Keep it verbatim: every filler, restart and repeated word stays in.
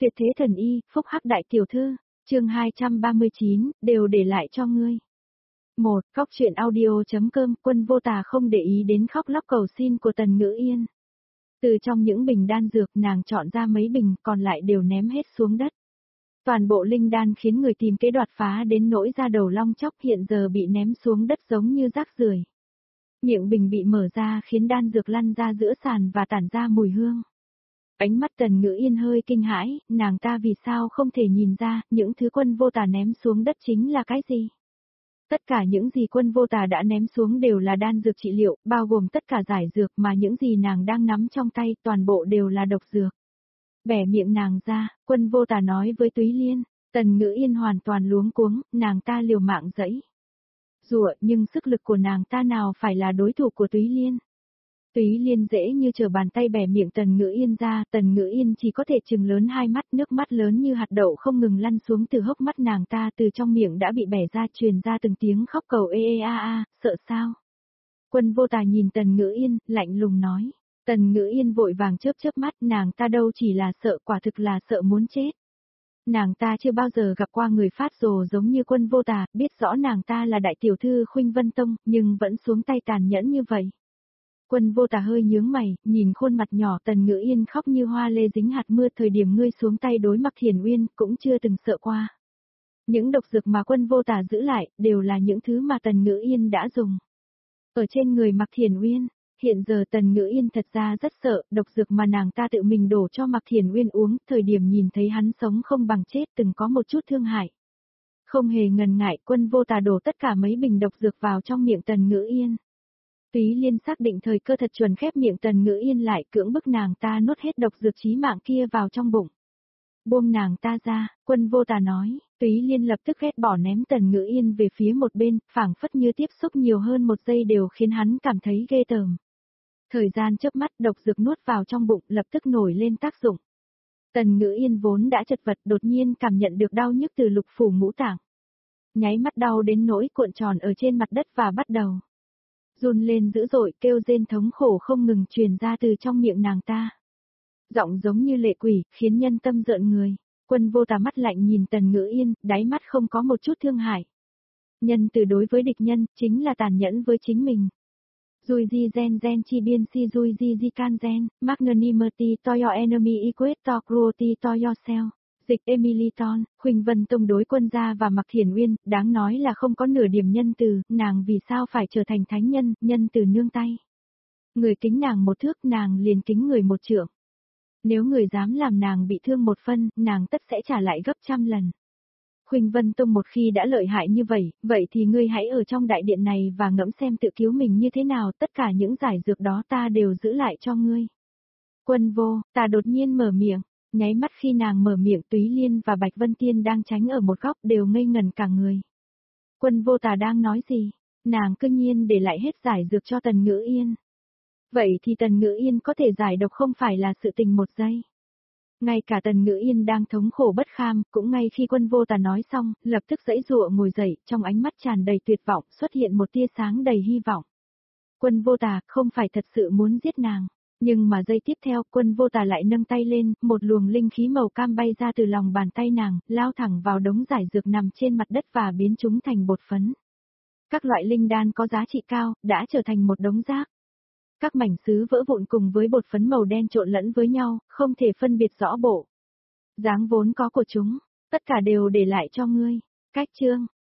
Tuyệt thế thần y, phúc hắc đại tiểu thư, chương hai trăm ba mươi chín, đều để lại cho ngươi. một. Cóc truyện audio.com, Quân Vô Tà không để ý đến khóc lóc cầu xin của Tần Ngữ Yên. Từ trong những bình đan dược nàng chọn ra mấy bình còn lại đều ném hết xuống đất. Toàn bộ linh đan khiến người tìm kế đoạt phá đến nỗi da đầu long chóc hiện giờ bị ném xuống đất giống như rác rưởi. Miệng bình bị mở ra khiến đan dược lăn ra giữa sàn và tản ra mùi hương. Ánh mắt Tần Ngữ Yên hơi kinh hãi, nàng ta vì sao không thể nhìn ra những thứ Quân Vô Tà ném xuống đất chính là cái gì. Tất cả những gì Quân Vô Tà đã ném xuống đều là đan dược trị liệu, bao gồm tất cả giải dược mà những gì nàng đang nắm trong tay toàn bộ đều là độc dược. Bẻ miệng nàng ra, Quân Vô Tà nói với Túy Liên, Tần Ngữ Yên hoàn toàn luống cuống, nàng ta liều mạng giãy giụa nhưng sức lực của nàng ta nào phải là đối thủ của Túy Liên. Túy Liên dễ như trở bàn tay bẻ miệng Tần Ngữ Yên ra, Tần Ngữ Yên chỉ có thể trừng lớn hai mắt, nước mắt lớn như hạt đậu không ngừng lăn xuống từ hốc mắt nàng ta, từ trong miệng đã bị bẻ ra truyền ra từng tiếng khóc cầu ê ê a a, sợ sao? Quân Vô Tà nhìn Tần Ngữ Yên, lạnh lùng nói. Tần Ngữ Yên vội vàng chớp chớp mắt, nàng ta đâu chỉ là sợ, quả thực là sợ muốn chết. Nàng ta chưa bao giờ gặp qua người phát rồ giống như Quân Vô Tà, biết rõ nàng ta là đại tiểu thư Khuynh Vân Tông, nhưng vẫn xuống tay tàn nhẫn như vậy. Quân Vô Tà hơi nhướng mày, nhìn khuôn mặt nhỏ Tần Ngữ Yên khóc như hoa lê dính hạt mưa, thời điểm ngươi xuống tay đối Mạc Thiền Uyên cũng chưa từng sợ qua. Những độc dược mà Quân Vô Tà giữ lại, đều là những thứ mà Tần Ngữ Yên đã dùng. Ở trên người Mạc Thiền Uyên, hiện giờ Tần Ngữ Yên thật ra rất sợ, độc dược mà nàng ta tự mình đổ cho Mạc Thiền Uyên uống, thời điểm nhìn thấy hắn sống không bằng chết từng có một chút thương hại. Không hề ngần ngại, Quân Vô Tà đổ tất cả mấy bình độc dược vào trong miệng Tần Ngữ Yên. Túy Liên xác định thời cơ thật chuẩn khép miệng Tần Ngữ Yên lại, cưỡng bức nàng ta nuốt hết độc dược chí mạng kia vào trong bụng. Buông nàng ta ra, Quân Vô Tà nói, Túy Liên lập tức ghét bỏ ném Tần Ngữ Yên về phía một bên, phảng phất như tiếp xúc nhiều hơn một giây đều khiến hắn cảm thấy ghê tởm. Thời gian chớp mắt, độc dược nuốt vào trong bụng lập tức nổi lên tác dụng. Tần Ngữ Yên vốn đã chật vật đột nhiên cảm nhận được đau nhức từ lục phủ ngũ tạng. Nháy mắt đau đến nỗi cuộn tròn ở trên mặt đất và bắt đầu run lên dữ dội, kêu rên thống khổ không ngừng truyền ra từ trong miệng nàng ta. Giọng giống như lệ quỷ, khiến nhân tâm rợn người. Quân Vô Tà mắt lạnh nhìn Tần Ngữ Yên, đáy mắt không có một chút thương hại. Nhân từ đối với địch nhân, chính là tàn nhẫn với chính mình. Dùi di gen gen chi biên si dùi di di can gen, magnanimity to your enemy equate to cruelty to yourself. Dịch Emiliton, Khuynh Vân Tông đối Quân gia và Mạc Thiền Uyên, đáng nói là không có nửa điểm nhân từ, nàng vì sao phải trở thành thánh nhân, nhân từ nương tay. Người kính nàng một thước, nàng liền kính người một trượng. Nếu người dám làm nàng bị thương một phân, nàng tất sẽ trả lại gấp trăm lần. Khuynh Vân Tông một khi đã lợi hại như vậy, vậy thì ngươi hãy ở trong đại điện này và ngẫm xem tự cứu mình như thế nào, tất cả những giải dược đó ta đều giữ lại cho ngươi. Quân Vô Tà đột nhiên mở miệng. Nháy mắt khi nàng mở miệng, Túy Liên và Bạch Vân Tiên đang tránh ở một góc đều ngây ngần cả người. Quân Vô Tà đang nói gì? Nàng cư nhiên để lại hết giải dược cho Tần Ngữ Yên. Vậy thì Tần Ngữ Yên có thể giải độc không phải là sự tình một giây. Ngay cả Tần Ngữ Yên đang thống khổ bất kham, cũng ngay khi Quân Vô Tà nói xong, lập tức giãy giụa ngồi dậy, trong ánh mắt tràn đầy tuyệt vọng, xuất hiện một tia sáng đầy hy vọng. Quân Vô Tà không phải thật sự muốn giết nàng. Nhưng mà giây tiếp theo, Quân Vô Tà lại nâng tay lên, một luồng linh khí màu cam bay ra từ lòng bàn tay nàng, lao thẳng vào đống giải dược nằm trên mặt đất và biến chúng thành bột phấn. Các loại linh đan có giá trị cao, đã trở thành một đống rác. Các mảnh sứ vỡ vụn cùng với bột phấn màu đen trộn lẫn với nhau, không thể phân biệt rõ bộ dáng vốn có của chúng, tất cả đều để lại cho ngươi. Cách chương